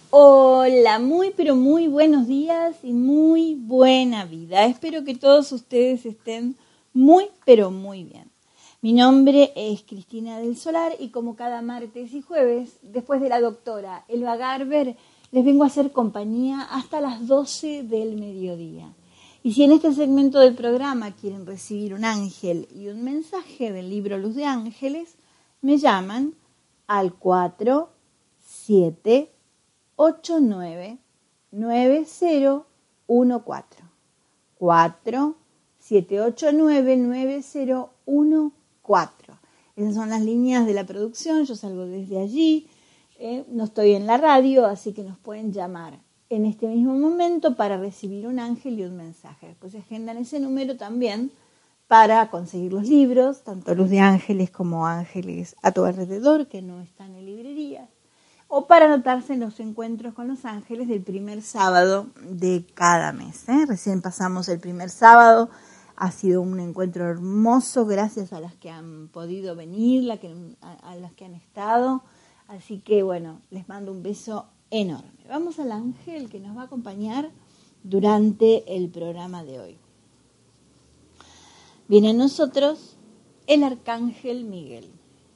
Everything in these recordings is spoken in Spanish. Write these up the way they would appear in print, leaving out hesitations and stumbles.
Hola, muy pero muy buenos días y muy buena vida. Espero que todos ustedes estén muy pero muy bien. Mi nombre es Cristina del Solar y como cada martes y jueves, después de la doctora Elba Garber, les vengo a hacer compañía hasta las 12 del mediodía. Y si en este segmento del programa quieren recibir un ángel y un mensaje del libro Luz de Ángeles, me llaman al 478-9014. 478-9014. Esas son las líneas de la producción, yo salgo desde allí, no estoy en la radio, así que nos pueden llamar en este mismo momento para recibir un ángel y un mensaje. Después se agendan ese número también para conseguir los libros, tanto Luz de Ángeles como Ángeles a tu alrededor, que no están en librerías, o para anotarse en los encuentros con los ángeles del primer sábado de cada mes. Recién pasamos el primer sábado, ha sido un encuentro hermoso, gracias a las que han podido venir, a las que han estado, así que bueno, les mando un beso enorme. Vamos al ángel que nos va a acompañar durante el programa de hoy. Viene a nosotros el Arcángel Miguel.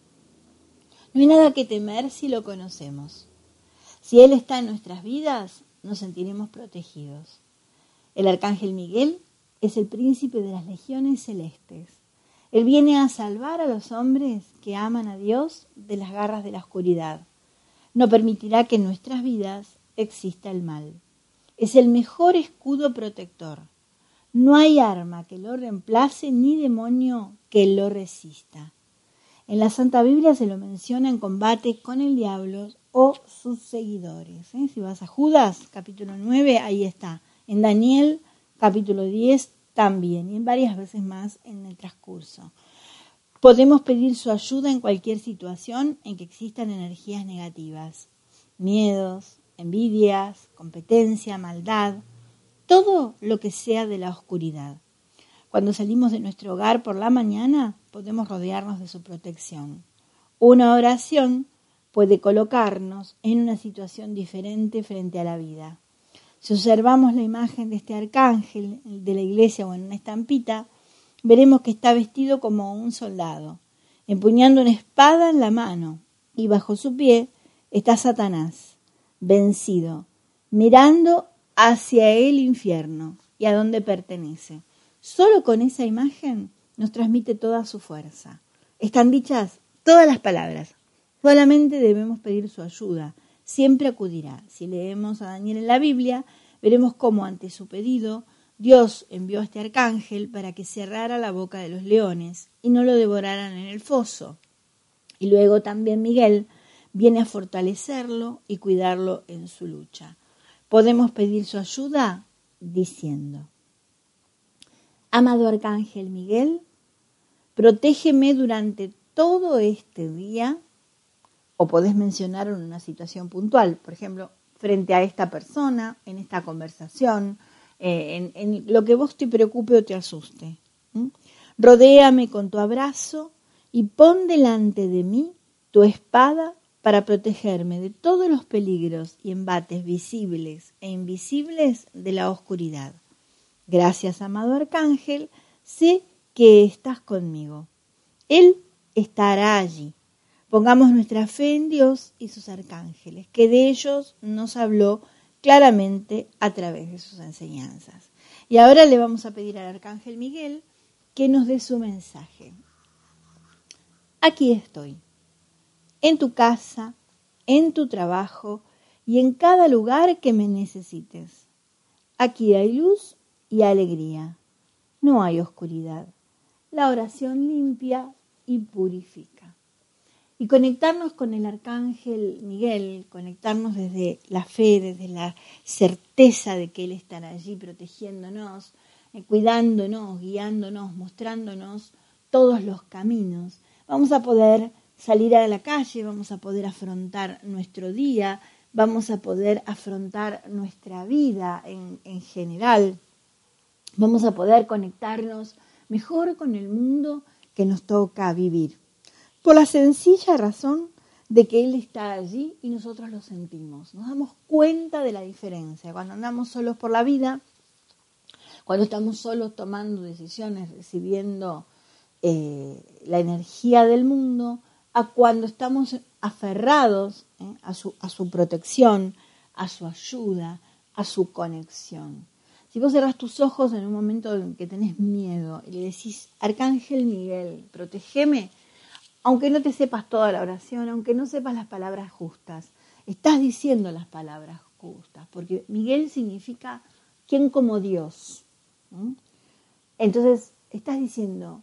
No hay nada que temer si lo conocemos. Si Él está en nuestras vidas, nos sentiremos protegidos. El Arcángel Miguel es el príncipe de las legiones celestes. Él viene a salvar a los hombres que aman a Dios de las garras de la oscuridad. No permitirá que en nuestras vidas exista el mal. Es el mejor escudo protector. No hay arma que lo reemplace ni demonio que lo resista. En la Santa Biblia se lo menciona en combate con el diablo o sus seguidores. Si vas a Judas, capítulo 9, ahí está. En Daniel, capítulo 10, también. Y en varias veces más en el transcurso. Podemos pedir su ayuda en cualquier situación en que existan energías negativas. Miedos, envidias, competencia, maldad. Todo lo que sea de la oscuridad. Cuando salimos de nuestro hogar por la mañana, podemos rodearnos de su protección. Una oración puede colocarnos en una situación diferente frente a la vida. Si observamos la imagen de este arcángel de la iglesia o en una estampita, veremos que está vestido como un soldado, empuñando una espada en la mano, y bajo su pie está Satanás, vencido, mirando hacia el infierno y a donde pertenece. Solo con esa imagen nos transmite toda su fuerza. Están dichas todas las palabras. Solamente debemos pedir su ayuda. Siempre acudirá. Si leemos a Daniel en la Biblia, veremos cómo ante su pedido Dios envió a este arcángel para que cerrara la boca de los leones y no lo devoraran en el foso. Y luego también Miguel viene a fortalecerlo y cuidarlo en su lucha. Podemos pedir su ayuda diciendo: Amado Arcángel Miguel, protégeme durante todo este día, o podés mencionar en una situación puntual, por ejemplo, frente a esta persona, en esta conversación, en lo que vos te preocupe o te asuste. Rodéame con tu abrazo y pon delante de mí tu espada para protegerme de todos los peligros y embates visibles e invisibles de la oscuridad. Gracias, amado Arcángel, sé que estás conmigo. Él estará allí. Pongamos nuestra fe en Dios y sus arcángeles, que de ellos nos habló claramente a través de sus enseñanzas. Y ahora le vamos a pedir al Arcángel Miguel que nos dé su mensaje. Aquí estoy, en tu casa, en tu trabajo y en cada lugar que me necesites. Aquí hay luz y alegría. No hay oscuridad. La oración limpia y purifica. Y conectarnos con el Arcángel Miguel, conectarnos desde la fe, desde la certeza de que Él estará allí protegiéndonos, cuidándonos, guiándonos, mostrándonos todos los caminos. Vamos a poder salir a la calle, vamos a poder afrontar nuestro día, vamos a poder afrontar nuestra vida en general. Vamos a poder conectarnos mejor con el mundo que nos toca vivir. Por la sencilla razón de que Él está allí y nosotros lo sentimos. Nos damos cuenta de la diferencia. Cuando andamos solos por la vida, cuando estamos solos tomando decisiones, recibiendo la energía del mundo, a cuando estamos aferrados a su protección, a su ayuda, a su conexión. Si vos cerrás tus ojos en un momento en que tenés miedo y le decís, Arcángel Miguel, protégeme, aunque no te sepas toda la oración, aunque no sepas las palabras justas, estás diciendo las palabras justas, porque Miguel significa ¿quién como Dios? Entonces, estás diciendo,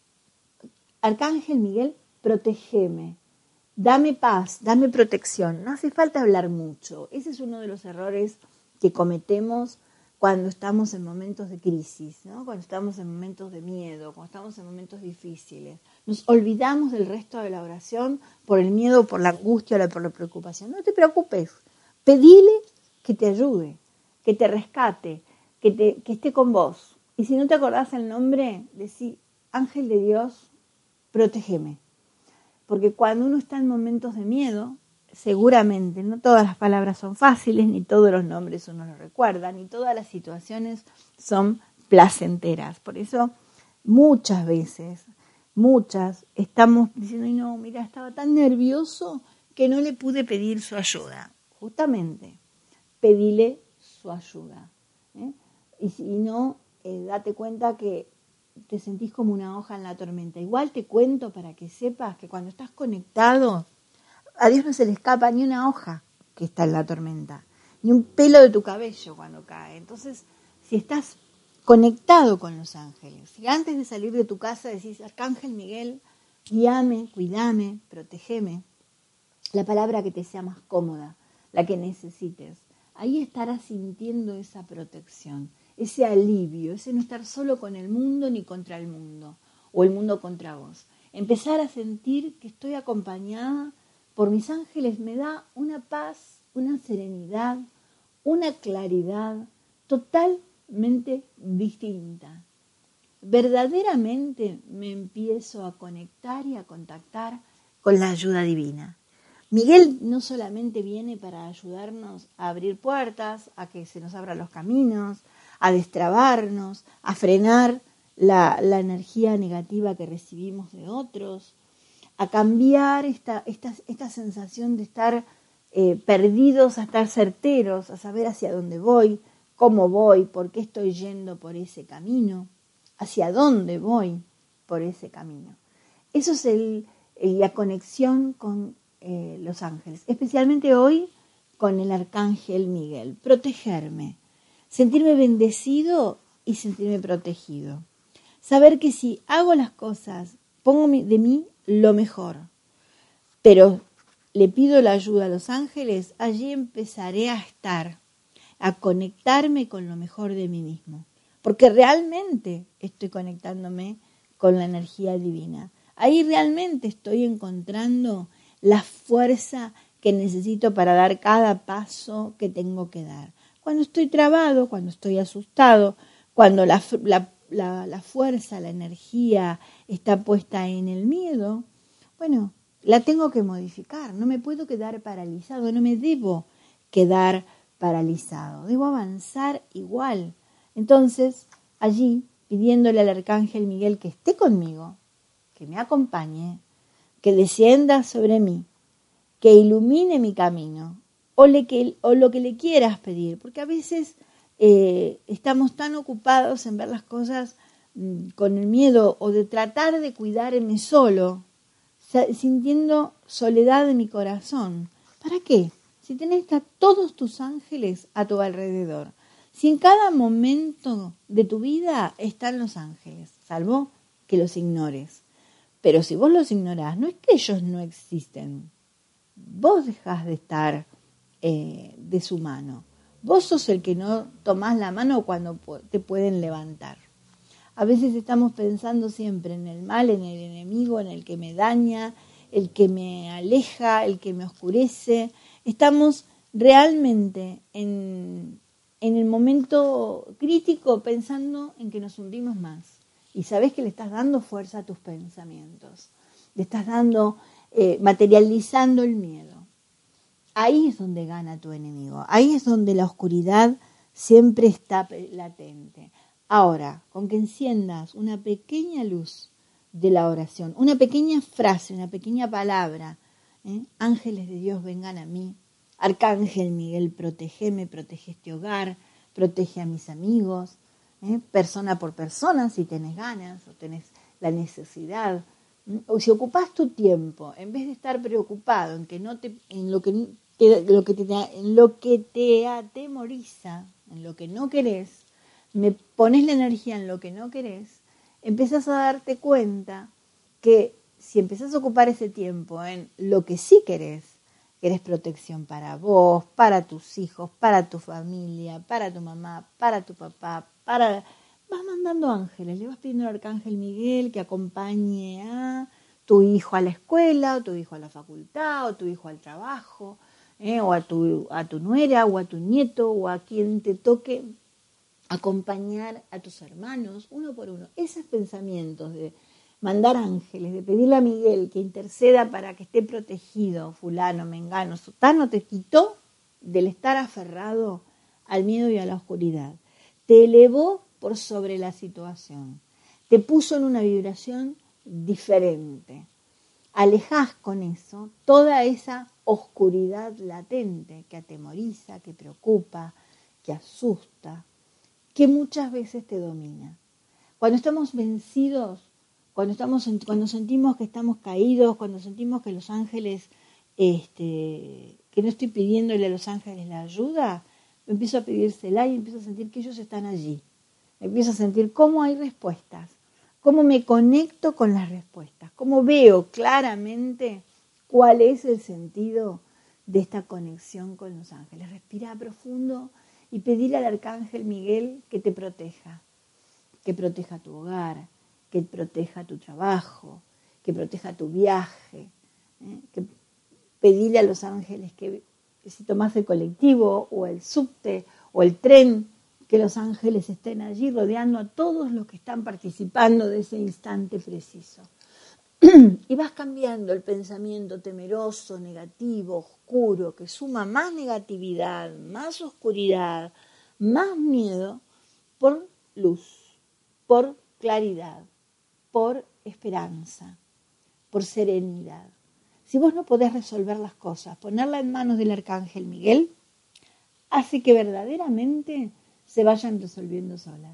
Arcángel Miguel, protégeme, dame paz, dame protección. No hace falta hablar mucho. Ese es uno de los errores que cometemos cuando estamos en momentos de crisis, ¿no? Cuando estamos en momentos de miedo, cuando estamos en momentos difíciles. Nos olvidamos del resto de la oración por el miedo, por la angustia, por la preocupación. No te preocupes, pedile que te ayude, que te rescate, que esté con vos. Y si no te acordás el nombre, decí, Ángel de Dios, protégeme. Porque cuando uno está en momentos de miedo, seguramente no todas las palabras son fáciles, ni todos los nombres uno los recuerda, ni todas las situaciones son placenteras. Por eso muchas veces, estamos diciendo, no, mira, estaba tan nervioso que no le pude pedir su ayuda. Justamente, pedile su ayuda. Y si no, date cuenta que te sentís como una hoja en la tormenta. Igual te cuento para que sepas que cuando estás conectado, a Dios no se le escapa ni una hoja que está en la tormenta, ni un pelo de tu cabello cuando cae. Entonces, si estás conectado con los ángeles, si antes de salir de tu casa decís, Arcángel Miguel, guíame, cuídame, protégeme, la palabra que te sea más cómoda, la que necesites, ahí estarás sintiendo esa protección, ese alivio, ese no estar solo con el mundo ni contra el mundo, o el mundo contra vos. Empezar a sentir que estoy acompañada por mis ángeles me da una paz, una serenidad, una claridad totalmente distinta. Verdaderamente me empiezo a conectar y a contactar con la ayuda divina. Miguel no solamente viene para ayudarnos a abrir puertas, a que se nos abran los caminos, a destrabarnos, a frenar la energía negativa que recibimos de otros, a cambiar esta sensación de estar perdidos a estar certeros, a saber hacia dónde voy, cómo voy, por qué estoy yendo por ese camino, hacia dónde voy por ese camino. Eso es la conexión con los ángeles, especialmente hoy con el Arcángel Miguel. Protegerme, sentirme bendecido y sentirme protegido. Saber que si hago las cosas, pongo de mí lo mejor, pero le pido la ayuda a los ángeles, allí empezaré a estar, a conectarme con lo mejor de mí mismo, porque realmente estoy conectándome con la energía divina. Ahí realmente estoy encontrando la fuerza que necesito para dar cada paso que tengo que dar. Cuando estoy trabado, cuando estoy asustado, cuando la fuerza, la energía está puesta en el miedo, bueno, la tengo que modificar. No me puedo quedar paralizado, no me debo quedar paralizado. Debo avanzar igual. Entonces, allí, pidiéndole al Arcángel Miguel que esté conmigo, que me acompañe, que descienda sobre mí, que ilumine mi camino, o lo que le quieras pedir, porque a veces estamos tan ocupados en ver las cosas con el miedo o de tratar de cuidarme solo, sintiendo soledad en mi corazón. ¿Para qué? Si tenés a todos tus ángeles a tu alrededor, si en cada momento de tu vida están los ángeles, salvo que los ignores. Pero si vos los ignorás, no es que ellos no existen. Vos dejás de estar de su mano. Vos sos el que no tomás la mano cuando te pueden levantar. A veces estamos pensando siempre en el mal, en el enemigo, en el que me daña, el que me aleja, el que me oscurece. Estamos realmente en el momento crítico pensando en que nos hundimos más. Y sabés que le estás dando fuerza a tus pensamientos. Le estás dando materializando el miedo. Ahí es donde gana tu enemigo, ahí es donde la oscuridad siempre está latente. Ahora, con que enciendas una pequeña luz de la oración, una pequeña frase, una pequeña palabra, ángeles de Dios vengan a mí, Arcángel Miguel, protégeme, protege este hogar, protege a mis amigos, persona por persona, si tenés ganas o tenés la necesidad. O si ocupás tu tiempo, en vez de estar preocupado en lo que te atemoriza, en lo que no querés, me pones la energía en lo que no querés, empezás a darte cuenta que si empezás a ocupar ese tiempo en lo que sí querés protección para vos, para tus hijos, para tu familia, para tu mamá, para tu papá, vas mandando ángeles, le vas pidiendo al Arcángel Miguel que acompañe a tu hijo a la escuela, o tu hijo a la facultad, o tu hijo al trabajo, o a tu nuera, o a tu nieto, o a quien te toque acompañar a tus hermanos, uno por uno. Esos pensamientos de mandar ángeles, de pedirle a Miguel que interceda para que esté protegido, fulano, mengano, sotano, te quitó del estar aferrado al miedo y a la oscuridad. Te elevó por sobre la situación, te puso en una vibración diferente. Alejás con eso toda esa oscuridad latente que atemoriza, que preocupa, que asusta, que muchas veces te domina. Cuando estamos vencidos, cuando sentimos que estamos caídos, cuando sentimos que los ángeles, que no estoy pidiéndole a los ángeles la ayuda, empiezo a pedírsela y empiezo a sentir que ellos están allí. Empiezo a sentir cómo hay respuestas, cómo me conecto con las respuestas, cómo veo claramente cuál es el sentido de esta conexión con los ángeles. Respira profundo y pedirle al Arcángel Miguel que te proteja tu hogar, que proteja tu trabajo, que proteja tu viaje, que pedirle a los ángeles que si tomas el colectivo o el subte o el tren, que los ángeles estén allí rodeando a todos los que están participando de ese instante preciso. Y vas cambiando el pensamiento temeroso, negativo, oscuro, que suma más negatividad, más oscuridad, más miedo, por luz, por claridad, por esperanza, por serenidad. Si vos no podés resolver las cosas, ponerla en manos del Arcángel Miguel, hace que verdaderamente se vayan resolviendo solas.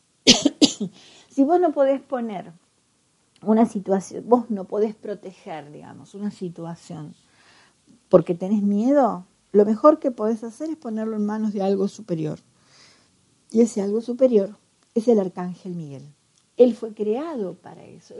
Si vos no podés poner una situación, vos no podés proteger, digamos, una situación porque tenés miedo, lo mejor que podés hacer es ponerlo en manos de algo superior. Y ese algo superior es el Arcángel Miguel. Él fue creado para eso.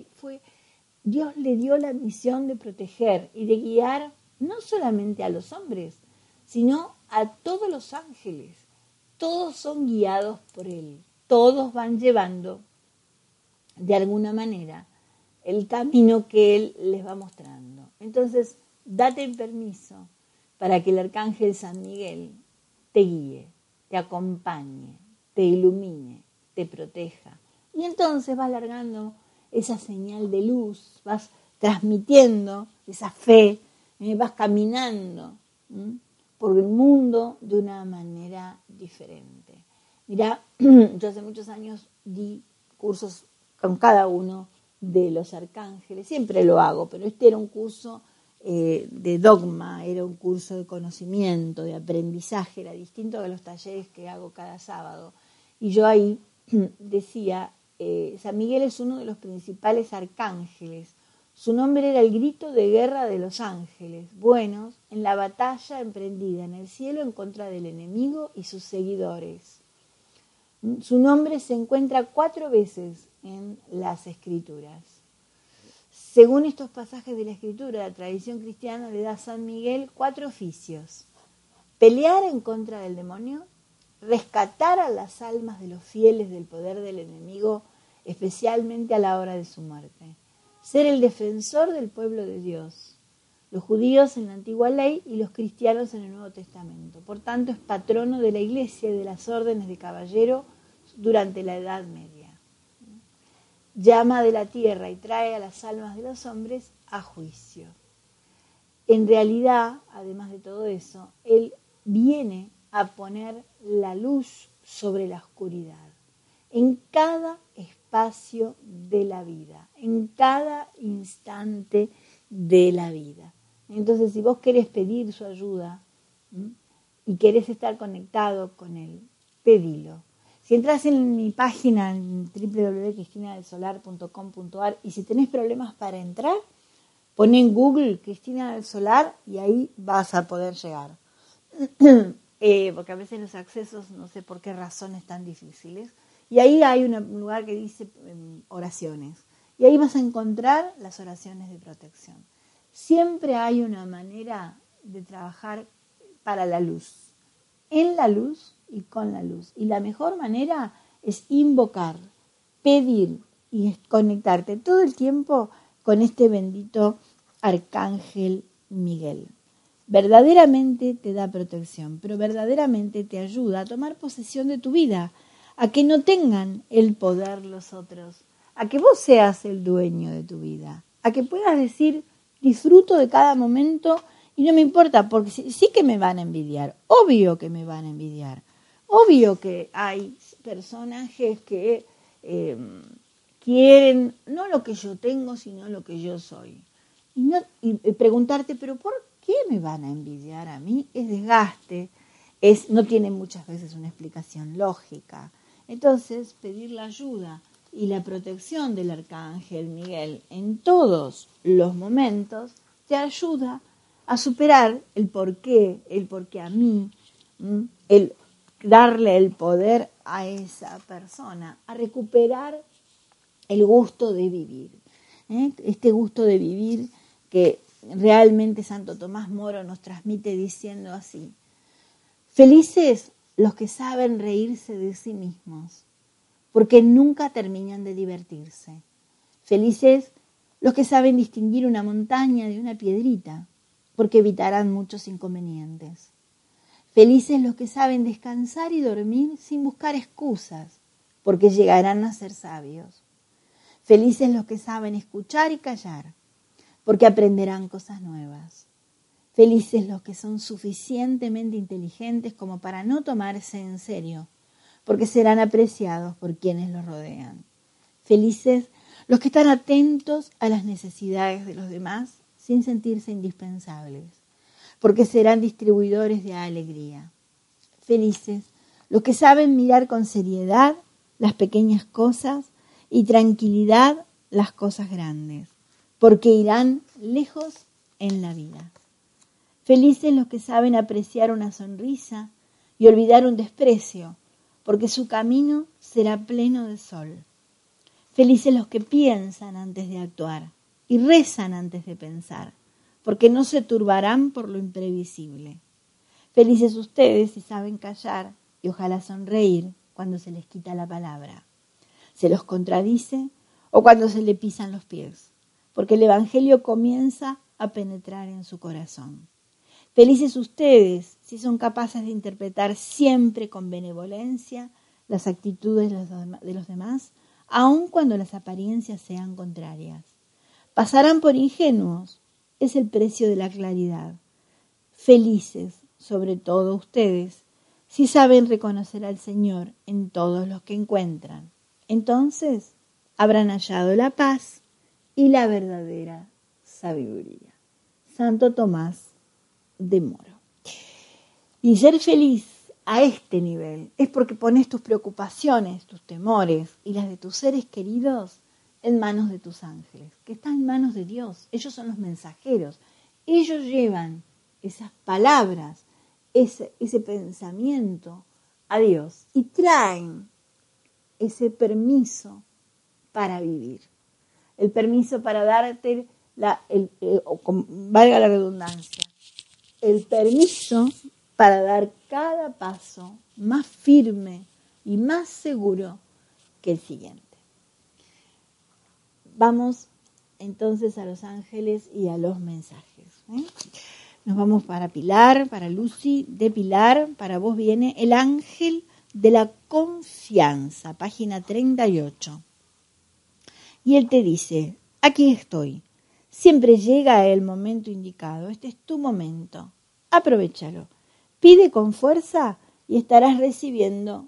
Dios le dio la misión de proteger y de guiar no solamente a los hombres, sino a todos los ángeles. Todos son guiados por Él. Todos van llevando de alguna manera el camino que Él les va mostrando. Entonces, date permiso para que el Arcángel San Miguel te guíe, te acompañe, te ilumine, te proteja. Y entonces vas largando esa señal de luz, vas transmitiendo esa fe, vas caminando por el mundo de una manera diferente. Mirá, yo hace muchos años di cursos con cada uno de los arcángeles, siempre lo hago, pero este era un curso de dogma, era un curso de conocimiento, de aprendizaje, era distinto de los talleres que hago cada sábado. Y yo ahí decía, San Miguel es uno de los principales arcángeles. Su nombre era el grito de guerra de los ángeles buenos en la batalla emprendida en el cielo en contra del enemigo y sus seguidores. Su nombre se encuentra 4 veces en las Escrituras. Según estos pasajes de la Escritura, la tradición cristiana le da a San Miguel 4 oficios: pelear en contra del demonio, rescatar a las almas de los fieles del poder del enemigo, especialmente a la hora de su muerte, ser el defensor del pueblo de Dios, los judíos en la antigua ley y los cristianos en el Nuevo Testamento. Por tanto, es patrono de la Iglesia y de las órdenes de caballero durante la Edad Media. Llama de la tierra y trae a las almas de los hombres a juicio. En realidad, además de todo eso, Él viene a poner la luz sobre la oscuridad, en cada espacio de la vida, en cada instante de la vida. Entonces, si vos querés pedir su ayuda y querés estar conectado con Él, pedilo. Si entras en mi página en www.cristinadelsolar.com.ar y si tenés problemas para entrar, pon en Google Cristina del Solar y ahí vas a poder llegar. Porque a veces los accesos, no sé por qué razón, están difíciles. Y ahí hay un lugar que dice oraciones. Y ahí vas a encontrar las oraciones de protección. Siempre hay una manera de trabajar para la luz. En la luz y con la luz. Y la mejor manera es invocar, pedir y conectarte todo el tiempo con este bendito Arcángel Miguel. Verdaderamente te da protección, pero verdaderamente te ayuda a tomar posesión de tu vida, a que no tengan el poder los otros, a que vos seas el dueño de tu vida, a que puedas decir, disfruto de cada momento y no me importa, porque sí que me van a envidiar, obvio que me van a envidiar, obvio que hay personajes que quieren no lo que yo tengo, sino lo que yo soy. Y preguntarte, ¿pero por qué me van a envidiar a mí? Es desgaste, no tiene muchas veces una explicación lógica. Entonces, pedir la ayuda y la protección del Arcángel Miguel en todos los momentos te ayuda a superar el por qué a mí, el darle el poder a esa persona, a recuperar el gusto de vivir. Este gusto de vivir que realmente Santo Tomás Moro nos transmite diciendo así: felices los que saben reírse de sí mismos, porque nunca terminan de divertirse. Felices los que saben distinguir una montaña de una piedrita, porque evitarán muchos inconvenientes. Felices los que saben descansar y dormir sin buscar excusas, porque llegarán a ser sabios. Felices los que saben escuchar y callar, porque aprenderán cosas nuevas. Felices los que son suficientemente inteligentes como para no tomarse en serio, porque serán apreciados por quienes los rodean. Felices los que están atentos a las necesidades de los demás sin sentirse indispensables, porque serán distribuidores de alegría. Felices los que saben mirar con seriedad las pequeñas cosas y tranquilidad las cosas grandes, porque irán lejos en la vida. Felices los que saben apreciar una sonrisa y olvidar un desprecio, porque su camino será pleno de sol. Felices los que piensan antes de actuar y rezan antes de pensar, porque no se turbarán por lo imprevisible. Felices ustedes si saben callar y ojalá sonreír cuando se les quita la palabra, se los contradice o cuando se le pisan los pies, porque el Evangelio comienza a penetrar en su corazón. Felices ustedes si son capaces de interpretar siempre con benevolencia las actitudes de los demás, aun cuando las apariencias sean contrarias. Pasarán por ingenuos, es el precio de la claridad. Felices, sobre todo ustedes, si saben reconocer al Señor en todos los que encuentran. Entonces habrán hallado la paz y la verdadera sabiduría. Santo Tomás de Moro. Y ser feliz a este nivel es porque pones tus preocupaciones, tus temores y las de tus seres queridos en manos de tus ángeles, que están en manos de Dios. Ellos son los mensajeros. Ellos llevan esas palabras, ese pensamiento a Dios y traen ese permiso para vivir. El permiso para darte, valga la redundancia, el permiso para dar cada paso más firme y más seguro que el siguiente. Vamos entonces a los ángeles y a los mensajes. Nos vamos para Pilar, para Lucy. De Pilar, para vos viene el ángel de la confianza, página 38. Y él te dice: aquí estoy. Siempre llega el momento indicado. Este es tu momento. Aprovéchalo. Pide con fuerza y estarás recibiendo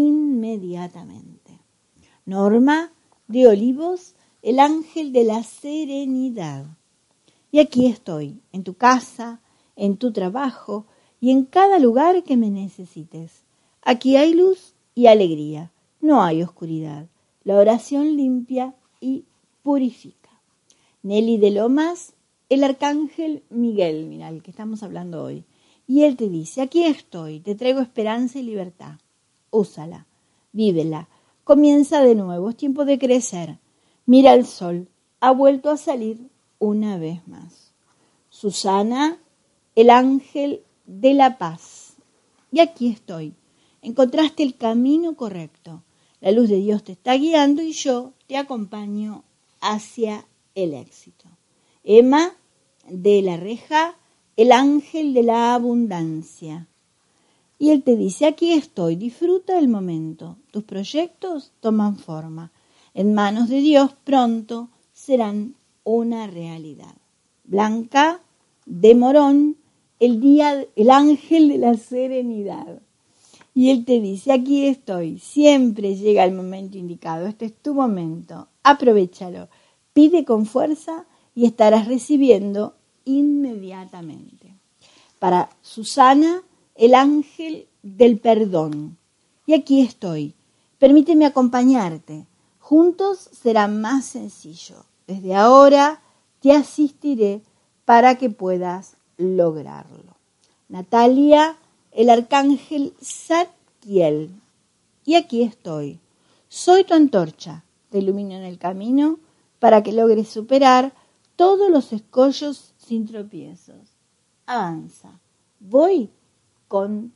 inmediatamente. Norma de Olivos, el ángel de la serenidad. Y aquí estoy, en tu casa, en tu trabajo y en cada lugar que me necesites. Aquí hay luz y alegría, no hay oscuridad. La oración limpia y purifica. Nelly de Lomas, el arcángel Miguel, mira, el que estamos hablando hoy. Y él te dice, aquí estoy, te traigo esperanza y libertad. Úsala, vívela, comienza de nuevo, es tiempo de crecer. Mira el sol, ha vuelto a salir una vez más. Susana, el ángel de la paz. Y aquí estoy, encontraste el camino correcto. La luz de Dios te está guiando y yo te acompaño hacia el éxito. Emma de la Reja, el ángel de la abundancia. Y él te dice, aquí estoy, disfruta del momento. Tus proyectos toman forma. En manos de Dios pronto serán una realidad. Blanca de Morón, el ángel de la serenidad. Y él te dice, aquí estoy, siempre llega el momento indicado. Este es tu momento, aprovéchalo. Pide con fuerza y estarás recibiendo inmediatamente. Para Susana, el ángel del perdón. Y aquí estoy. Permíteme acompañarte. Juntos será más sencillo. Desde ahora te asistiré para que puedas lograrlo. Natalia, el arcángel Zadkiel. Y aquí estoy. Soy tu antorcha. Te ilumino en el camino para que logres superar todos los escollos sin tropiezos. Avanza. Voy contigo.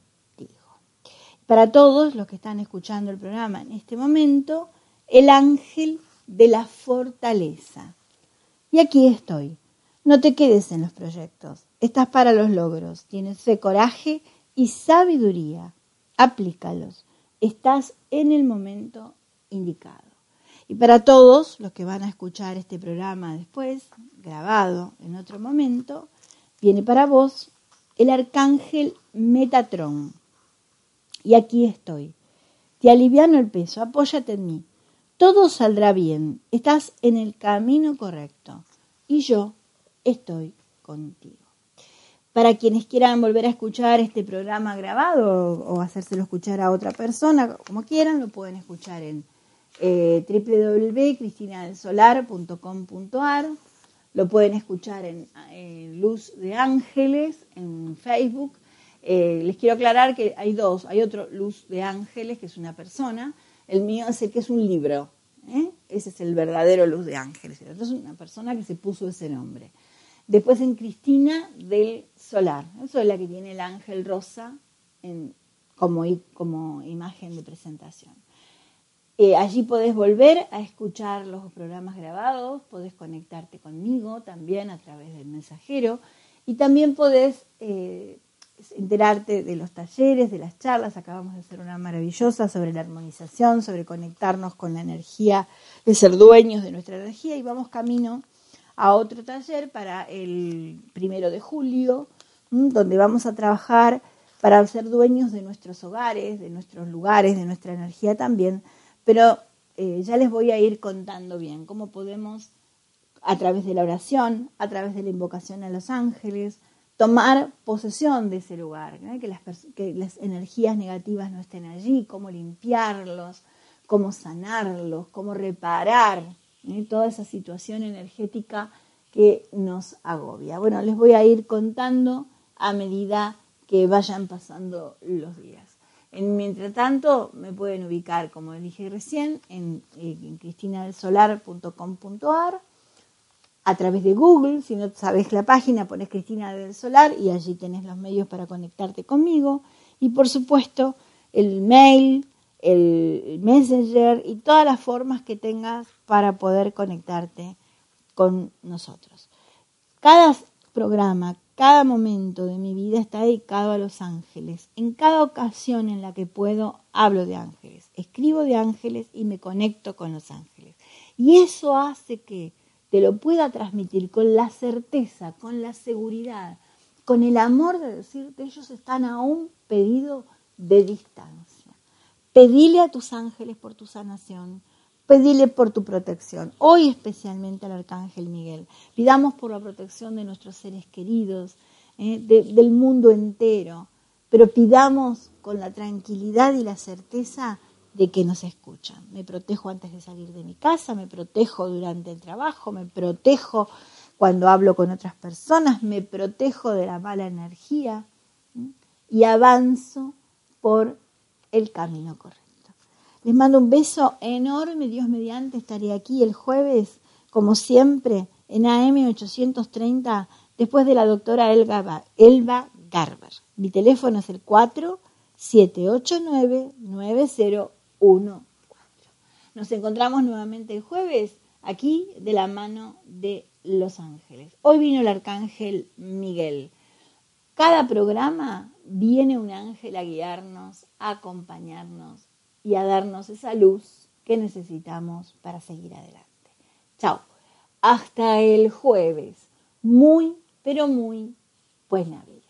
Para todos los que están escuchando el programa en este momento, el ángel de la fortaleza. Y aquí estoy. No te quedes en los proyectos. Estás para los logros. Tienes fe, coraje y sabiduría. Aplícalos. Estás en el momento indicado. Y para todos los que van a escuchar este programa después, grabado en otro momento, viene para vos el arcángel Metatrón. Y aquí estoy. Te aliviano el peso, apóyate en mí. Todo saldrá bien. Estás en el camino correcto. Y yo estoy contigo. Para quienes quieran volver a escuchar este programa grabado o hacérselo escuchar a otra persona, como quieran, lo pueden escuchar en www.cristinadelsolar.com.ar. Lo pueden escuchar en Luz de Ángeles, en Facebook. Les quiero aclarar que hay dos. Hay otro Luz de Ángeles, que es una persona. El mío es el que es un libro. Ese es el verdadero Luz de Ángeles. Entonces es una persona que se puso ese nombre. Después en Cristina del Solar. Eso es la que tiene el ángel rosa como imagen de presentación. Allí podés volver a escuchar los programas grabados, podés conectarte conmigo también a través del mensajero y también podés enterarte de los talleres, de las charlas. Acabamos de hacer una maravillosa sobre la armonización, sobre conectarnos con la energía, de ser dueños de nuestra energía, y vamos camino a otro taller para el 1 de julio, donde vamos a trabajar para ser dueños de nuestros hogares, de nuestros lugares, de nuestra energía también. Pero ya les voy a ir contando bien cómo podemos, a través de la oración, a través de la invocación a los ángeles, tomar posesión de ese lugar, ¿no? que las energías negativas no estén allí, cómo limpiarlos, cómo sanarlos, cómo reparar toda esa situación energética que nos agobia. Bueno, les voy a ir contando a medida que vayan pasando los días. Mientras tanto, me pueden ubicar, como dije recién, en cristinadelsolar.com.ar, a través de Google. Si no sabes la página, pones Cristina del Solar y allí tenés los medios para conectarte conmigo. Y por supuesto, el mail, el Messenger y todas las formas que tengas para poder conectarte con nosotros. Cada programa, cada momento de mi vida está dedicado a los ángeles. En cada ocasión en la que puedo, hablo de ángeles, escribo de ángeles y me conecto con los ángeles. Y eso hace que te lo pueda transmitir con la certeza, con la seguridad, con el amor de decirte, ellos están a un pedido de distancia. Pedile a tus ángeles por tu sanación, pedile por tu protección. Hoy especialmente al Arcángel Miguel. Pidamos por la protección de nuestros seres queridos, del mundo entero, pero pidamos con la tranquilidad y la certeza de que nos escuchan. Me protejo antes de salir de mi casa, me protejo durante el trabajo, me protejo cuando hablo con otras personas, me protejo de la mala energía y avanzo por el camino correcto. Les mando un beso enorme, Dios mediante, estaré aquí el jueves, como siempre, en AM 830, después de la doctora Elba Garber. Mi teléfono es el 4789-9014. Nos encontramos nuevamente el jueves, aquí de la mano de Los Ángeles. Hoy vino el Arcángel Miguel. Cada programa viene un ángel a guiarnos, a acompañarnos y a darnos esa luz que necesitamos para seguir adelante. Chao. Hasta el jueves. Muy, pero muy buena vida.